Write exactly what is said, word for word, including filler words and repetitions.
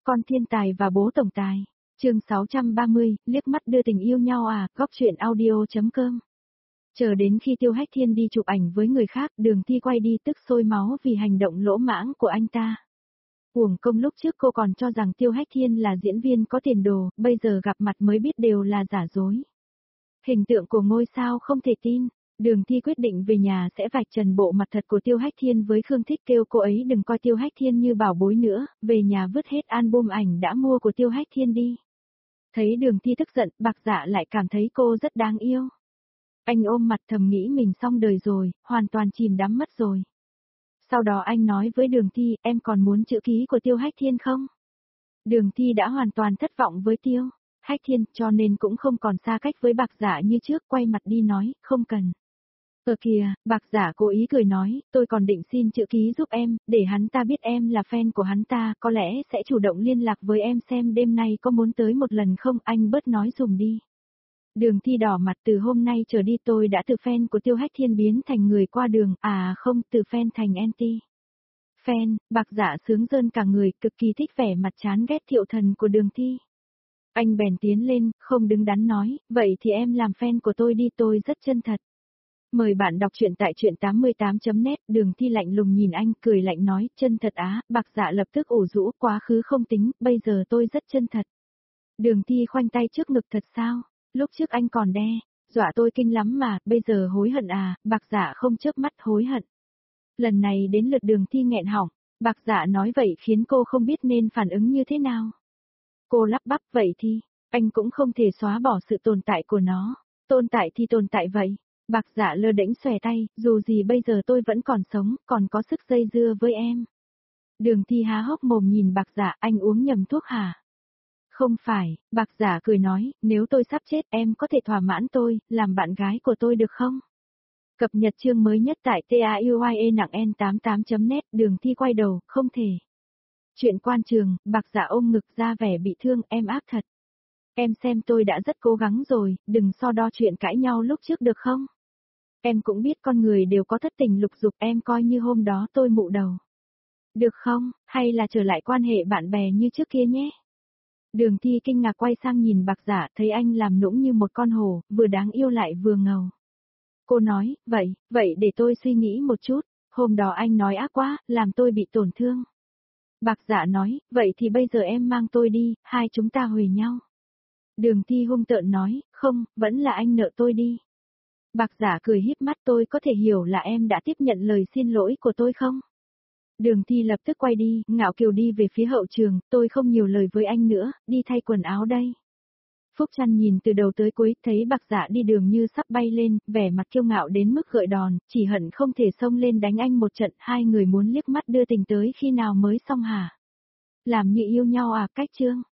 Con thiên tài và bố tổng tài. Chương sáu trăm ba mươi, liếc mắt đưa tình yêu nhau à, góc truyện audio.com. Chờ đến khi Tiêu Hách Thiên đi chụp ảnh với người khác, Đường Thi quay đi tức sôi máu vì hành động lỗ mãng của anh ta. Uổng công lúc trước cô còn cho rằng Tiêu Hách Thiên là diễn viên có tiền đồ, bây giờ gặp mặt mới biết đều là giả dối. Hình tượng của ngôi sao không thể tin. Đường Thi quyết định về nhà sẽ vạch trần bộ mặt thật của Tiêu Hách Thiên với Khương Thích, kêu cô ấy đừng coi Tiêu Hách Thiên như bảo bối nữa, về nhà vứt hết album ảnh đã mua của Tiêu Hách Thiên đi. Thấy Đường Thi tức giận, Bạc Dạ lại cảm thấy cô rất đáng yêu. Anh ôm mặt thầm nghĩ mình xong đời rồi, hoàn toàn chìm đắm mất rồi. Sau đó anh nói với Đường Thi, em còn muốn chữ ký của Tiêu Hách Thiên không? Đường Thi đã hoàn toàn thất vọng với Tiêu Hách Thiên, cho nên cũng không còn xa cách với Bạc Dạ như trước, quay mặt đi nói, không cần. Ờ kìa, Bạc Dạ cố ý cười nói, tôi còn định xin chữ ký giúp em, để hắn ta biết em là fan của hắn ta, có lẽ sẽ chủ động liên lạc với em xem đêm nay có muốn tới một lần không, anh bớt nói dùm đi. Đường Thi đỏ mặt, từ hôm nay trở đi tôi đã từ fan của Tiêu Hách Thiên biến thành người qua đường, à không, từ fan thành anti. Fan, Bạc Dạ sướng rơn cả người, cực kỳ thích vẻ mặt chán ghét Thiệu Thần của Đường Thi. Anh bèn tiến lên, không đứng đắn nói, vậy thì em làm fan của tôi đi, tôi rất chân thật. Mời bạn đọc truyện tại truyện tám mươi tám chấm net, Đường Thi lạnh lùng nhìn anh, cười lạnh nói, chân thật á, Bạc Dạ lập tức ủ rũ, quá khứ không tính, bây giờ tôi rất chân thật. Đường Thi khoanh tay trước ngực, thật sao? Lúc trước anh còn đe, dọa tôi kinh lắm mà, bây giờ hối hận à? Bạc Dạ không chớp mắt hối hận. Lần này đến lượt Đường Thi nghẹn họng, Bạc Dạ nói vậy khiến cô không biết nên phản ứng như thế nào. Cô lắp bắp, vậy thì, anh cũng không thể xóa bỏ sự tồn tại của nó, tồn tại thì tồn tại vậy. Bạc Dạ lơ đễnh xòe tay, dù gì bây giờ tôi vẫn còn sống, còn có sức dây dưa với em. Đường Thi há hốc mồm nhìn Bạc Dạ, anh uống nhầm thuốc hả? Không phải, Bạc Dạ cười nói, nếu tôi sắp chết em có thể thỏa mãn tôi, làm bạn gái của tôi được không? Cập nhật chương mới nhất tại tauye nặng en tám mươi tám chấm net, Đường Thi quay đầu, không thể. Chuyện quan trường, Bạc Dạ ôm ngực ra vẻ bị thương, em ác thật. Em xem tôi đã rất cố gắng rồi, đừng so đo chuyện cãi nhau lúc trước được không? Em cũng biết con người đều có thất tình lục dục, em coi như hôm đó tôi mụ đầu. Được không, hay là trở lại quan hệ bạn bè như trước kia nhé? Đường Thi kinh ngạc quay sang nhìn Bạc Dạ, thấy anh làm nũng như một con hổ, vừa đáng yêu lại vừa ngầu. Cô nói, vậy, vậy để tôi suy nghĩ một chút, hôm đó anh nói ác quá, làm tôi bị tổn thương. Bạc Dạ nói, vậy thì bây giờ em mang tôi đi, hai chúng ta huề nhau. Đường Thi hung tợn nói, không, vẫn là anh nợ tôi đi. Bạc Dạ cười híp mắt, tôi có thể hiểu là em đã tiếp nhận lời xin lỗi của tôi không? Đường Thi lập tức quay đi, ngạo kiều đi về phía hậu trường, tôi không nhiều lời với anh nữa, đi thay quần áo đây. Phúc Trăn nhìn từ đầu tới cuối, thấy Bạc Dạ đi đường như sắp bay lên, vẻ mặt kiêu ngạo đến mức gợi đòn, chỉ hận không thể xông lên đánh anh một trận, hai người muốn liếc mắt đưa tình tới khi nào mới xong hả? Làm như yêu nhau à, cách chương.